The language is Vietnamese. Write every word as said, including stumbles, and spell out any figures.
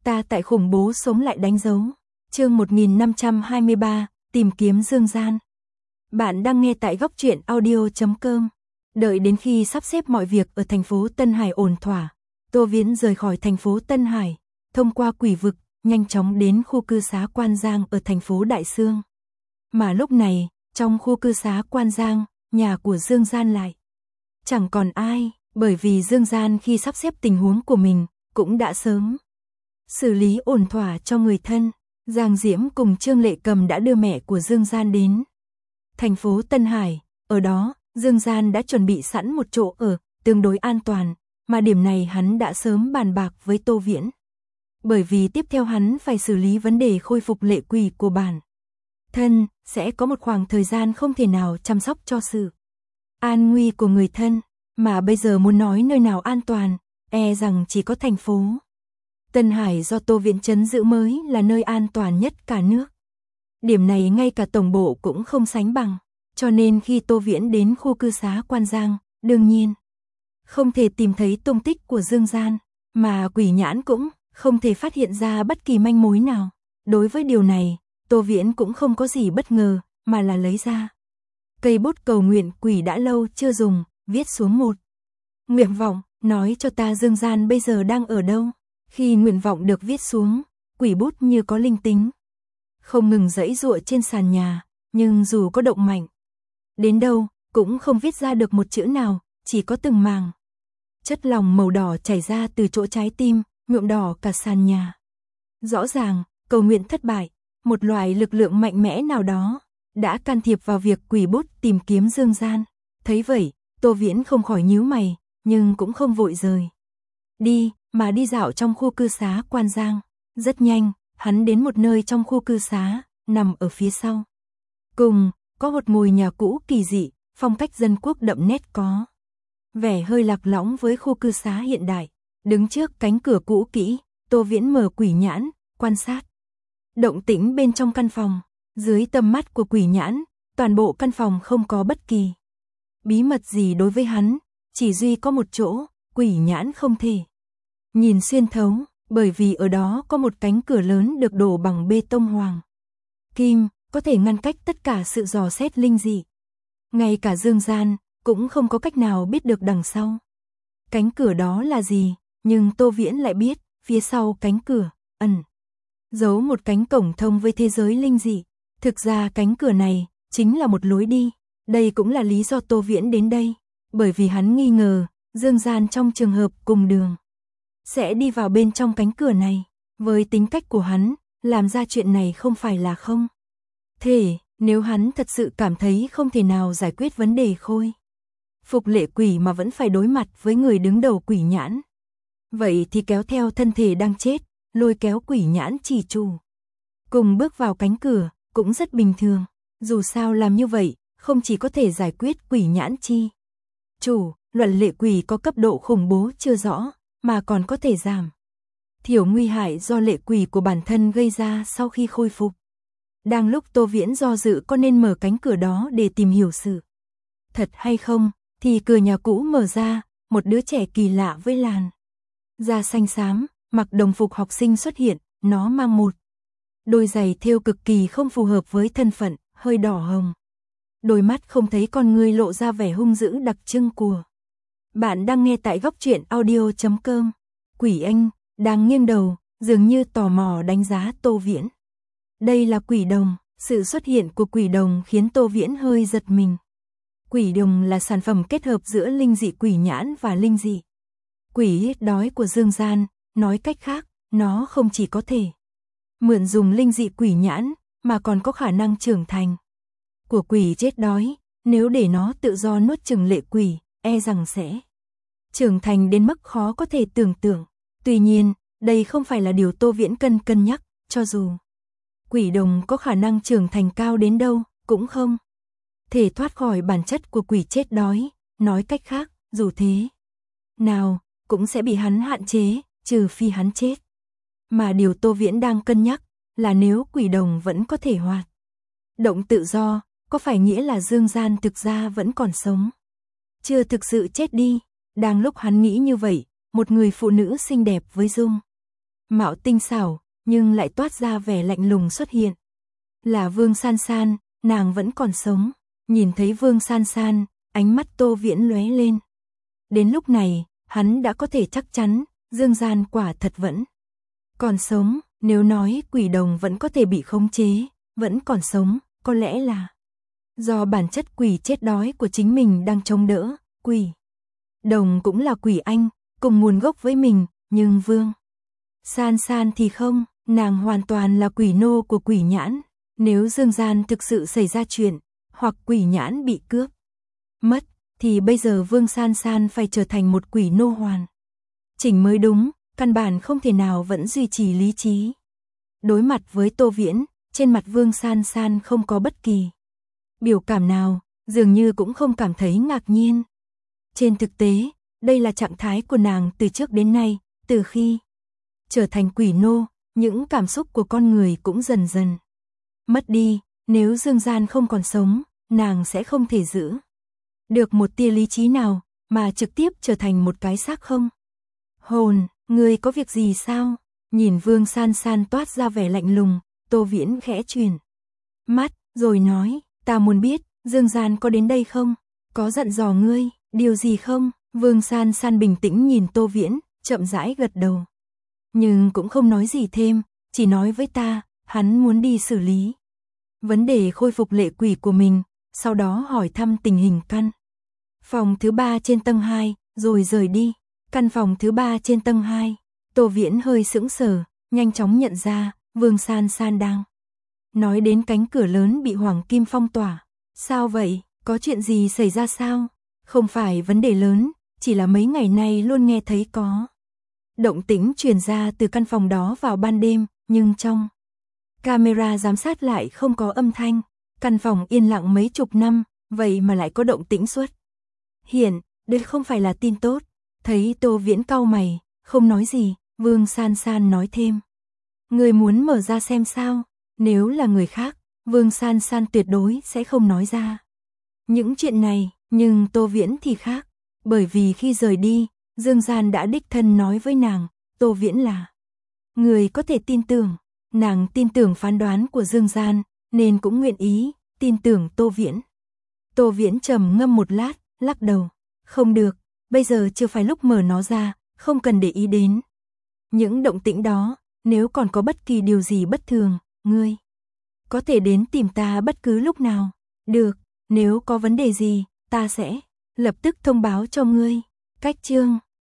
Ta tại khủng bố sống lại đánh dấu. Chương một nghìn năm trăm hai mươi ba, tìm kiếm Dương Gian. Bạn đang nghe tại góc truyện audio chấm com. Đợi đến khi sắp xếp mọi việc ở thành phố Tân Hải ổn thỏa, Tô Viễn rời khỏi thành phố Tân Hải, thông qua quỷ vực, nhanh chóng đến khu cư xá Quan Giang ở thành phố Đại Xương. Mà lúc này, trong khu cư xá Quan Giang, nhà của Dương Gian lại chẳng còn ai, bởi vì Dương Gian khi sắp xếp tình huống của mình, cũng đã sớm xử lý ổn thỏa cho người thân. Giang Diễm cùng Trương Lệ Cầm đã đưa mẹ của Dương Gian đến thành phố Tân Hải, ở đó, Dương Gian đã chuẩn bị sẵn một chỗ ở, tương đối an toàn, mà điểm này hắn đã sớm bàn bạc với Tô Viễn. Bởi vì tiếp theo hắn phải xử lý vấn đề khôi phục lệ quỷ của bản thân, sẽ có một khoảng thời gian không thể nào chăm sóc cho sự an nguy của người thân, mà bây giờ muốn nói nơi nào an toàn, e rằng chỉ có thành phố Tân Hải do Tô Viễn trấn giữ mới là nơi an toàn nhất cả nước. Điểm này ngay cả tổng bộ cũng không sánh bằng, cho nên khi Tô Viễn đến khu cư xá Quan Giang, đương nhiên không thể tìm thấy tung tích của Dương Gian, mà quỷ nhãn cũng không thể phát hiện ra bất kỳ manh mối nào. Đối với điều này, Tô Viễn cũng không có gì bất ngờ, mà là lấy ra cây bút cầu nguyện quỷ đã lâu chưa dùng, viết xuống một nguyện vọng, nói cho ta Dương Gian bây giờ đang ở đâu. Khi nguyện vọng được viết xuống, quỷ bút như có linh tính, không ngừng giãy giụa trên sàn nhà, nhưng dù có động mạnh đến đâu, cũng không viết ra được một chữ nào, chỉ có từng màng chất lỏng màu đỏ chảy ra từ chỗ trái tim, nhuộm đỏ cả sàn nhà. Rõ ràng, cầu nguyện thất bại, một loại lực lượng mạnh mẽ nào đó đã can thiệp vào việc quỷ bút tìm kiếm Dương Gian. Thấy vậy, Tô Viễn không khỏi nhíu mày, nhưng cũng không vội rời đi, mà đi dạo trong khu cư xá Quan Giang. Rất nhanh, hắn đến một nơi trong khu cư xá, nằm ở phía sau cùng, có một ngôi nhà cũ kỳ dị, phong cách dân quốc đậm nét, có vẻ hơi lạc lõng với khu cư xá hiện đại. Đứng trước cánh cửa cũ kỹ, Tô Viễn mở quỷ nhãn, quan sát động tĩnh bên trong căn phòng. Dưới tầm mắt của quỷ nhãn, toàn bộ căn phòng không có bất kỳ bí mật gì đối với hắn, chỉ duy có một chỗ, quỷ nhãn không thể nhìn xuyên thấu, bởi vì ở đó có một cánh cửa lớn được đổ bằng bê tông hoàng kim, có thể ngăn cách tất cả sự dò xét linh dị. Ngay cả Dương Gian cũng không có cách nào biết được đằng sau cánh cửa đó là gì, nhưng Tô Viễn lại biết, phía sau cánh cửa ẩn giấu một cánh cổng thông với thế giới linh dị. Thực ra cánh cửa này chính là một lối đi. Đây cũng là lý do Tô Viễn đến đây, bởi vì hắn nghi ngờ Dương Gian trong trường hợp cùng đường sẽ đi vào bên trong cánh cửa này. Với tính cách của hắn, làm ra chuyện này không phải là không thể. Nếu hắn thật sự cảm thấy không thể nào giải quyết vấn đề khôi phục lệ quỷ mà vẫn phải đối mặt với người đứng đầu quỷ nhãn, vậy thì kéo theo thân thể đang chết, lôi kéo quỷ nhãn chỉ chủ cùng bước vào cánh cửa cũng rất bình thường. Dù sao làm như vậy, không chỉ có thể giải quyết quỷ nhãn chi chủ, luận lệ quỷ có cấp độ khủng bố chưa rõ, mà còn có thể giảm thiểu nguy hại do lệ quỷ của bản thân gây ra sau khi khôi phục. Đang lúc Tô Viễn do dự có nên mở cánh cửa đó để tìm hiểu sự thật hay không, thì cửa nhà cũ mở ra, một đứa trẻ kỳ lạ với làn da xanh xám, mặc đồng phục học sinh xuất hiện. Nó mang một đôi giày thêu cực kỳ không phù hợp với thân phận, hơi đỏ hồng. Đôi mắt không thấy con ngươi lộ ra vẻ hung dữ đặc trưng của. Bạn đang nghe tại góc truyện audio chấm com. Quỷ Anh đang nghiêng đầu, dường như tò mò đánh giá Tô Viễn. Đây là quỷ đồng. Sự xuất hiện của quỷ đồng khiến Tô Viễn hơi giật mình. Quỷ đồng là sản phẩm kết hợp giữa linh dị quỷ nhãn và linh dị quỷ đói của Dương Gian. Nói cách khác, nó không chỉ có thể mượn dùng linh dị quỷ nhãn, mà còn có khả năng trưởng thành của quỷ chết đói. Nếu để nó tự do nuốt chửng lệ quỷ, e rằng sẽ trưởng thành đến mức khó có thể tưởng tượng. Tuy nhiên, đây không phải là điều Tô Viễn cân cân nhắc, cho dù quỷ đồng có khả năng trưởng thành cao đến đâu, cũng không thể thoát khỏi bản chất của quỷ chết đói. Nói cách khác, dù thế nào, cũng sẽ bị hắn hạn chế, trừ phi hắn chết. Mà điều Tô Viễn đang cân nhắc là nếu quỷ đồng vẫn có thể hoạt động tự do, có phải nghĩa là Dương Gian thực ra vẫn còn sống, chưa thực sự chết đi. Đang lúc hắn nghĩ như vậy, một người phụ nữ xinh đẹp với dung mạo tinh xảo, nhưng lại toát ra vẻ lạnh lùng xuất hiện. Là Vương San San, nàng vẫn còn sống. Nhìn thấy Vương San San, ánh mắt Tô Viễn lóe lên. Đến lúc này, hắn đã có thể chắc chắn, Dương Gian quả thật vẫn còn sống. Nếu nói quỷ đồng vẫn có thể bị khống chế, vẫn còn sống, có lẽ là do bản chất quỷ chết đói của chính mình đang chống đỡ. Quỷ đồng cũng là quỷ anh, cùng nguồn gốc với mình, nhưng Vương San San thì không, nàng hoàn toàn là quỷ nô của quỷ nhãn. Nếu Dương Gian thực sự xảy ra chuyện, hoặc quỷ nhãn bị cướp mất, thì bây giờ Vương San San phải trở thành một quỷ nô hoàn chỉnh mới đúng, căn bản không thể nào vẫn duy trì lý trí. Đối mặt với Tô Viễn, trên mặt Vương San San không có bất kỳ biểu cảm nào, dường như cũng không cảm thấy ngạc nhiên. Trên thực tế, đây là trạng thái của nàng từ trước đến nay, từ khi trở thành quỷ nô, những cảm xúc của con người cũng dần dần mất đi. Nếu Dương Gian không còn sống, nàng sẽ không thể giữ được một tia lý trí nào, mà trực tiếp trở thành một cái xác không hồn. Ngươi có việc gì sao? Nhìn Vương San San toát ra vẻ lạnh lùng, Tô Viễn khẽ chuyển mắt, rồi nói, ta muốn biết, Dương Gian có đến đây không? Có dặn dò ngươi, điều gì không? Vương San San bình tĩnh nhìn Tô Viễn, chậm rãi gật đầu. Nhưng cũng không nói gì thêm, chỉ nói với ta, hắn muốn đi xử lý vấn đề khôi phục lệ quỷ của mình, sau đó hỏi thăm tình hình căn phòng thứ ba trên tầng hai, rồi rời đi. Căn phòng thứ ba trên tầng hai, Tô Viễn hơi sững sờ, nhanh chóng nhận ra, Vương San San đang nói đến cánh cửa lớn bị hoàng kim phong tỏa. Sao vậy? Có chuyện gì xảy ra sao? Không phải vấn đề lớn, chỉ là mấy ngày nay luôn nghe thấy có động tĩnh truyền ra từ căn phòng đó vào ban đêm, nhưng trong camera giám sát lại không có âm thanh. Căn phòng yên lặng mấy chục năm, vậy mà lại có động tĩnh xuất hiện, đây không phải là tin tốt. Thấy Tô Viễn cau mày, không nói gì, Vương San San nói thêm. Người muốn mở ra xem sao? Nếu là người khác, Vương San San tuyệt đối sẽ không nói ra những chuyện này, nhưng Tô Viễn thì khác. Bởi vì khi rời đi, Dương Gian đã đích thân nói với nàng, Tô Viễn là người có thể tin tưởng. Nàng tin tưởng phán đoán của Dương Gian, nên cũng nguyện ý tin tưởng Tô Viễn. Tô Viễn trầm ngâm một lát, lắc đầu. Không được, bây giờ chưa phải lúc mở nó ra, không cần để ý đến những động tĩnh đó. Nếu còn có bất kỳ điều gì bất thường, ngươi có thể đến tìm ta bất cứ lúc nào. Được, nếu có vấn đề gì, ta sẽ lập tức thông báo cho ngươi. Cách chương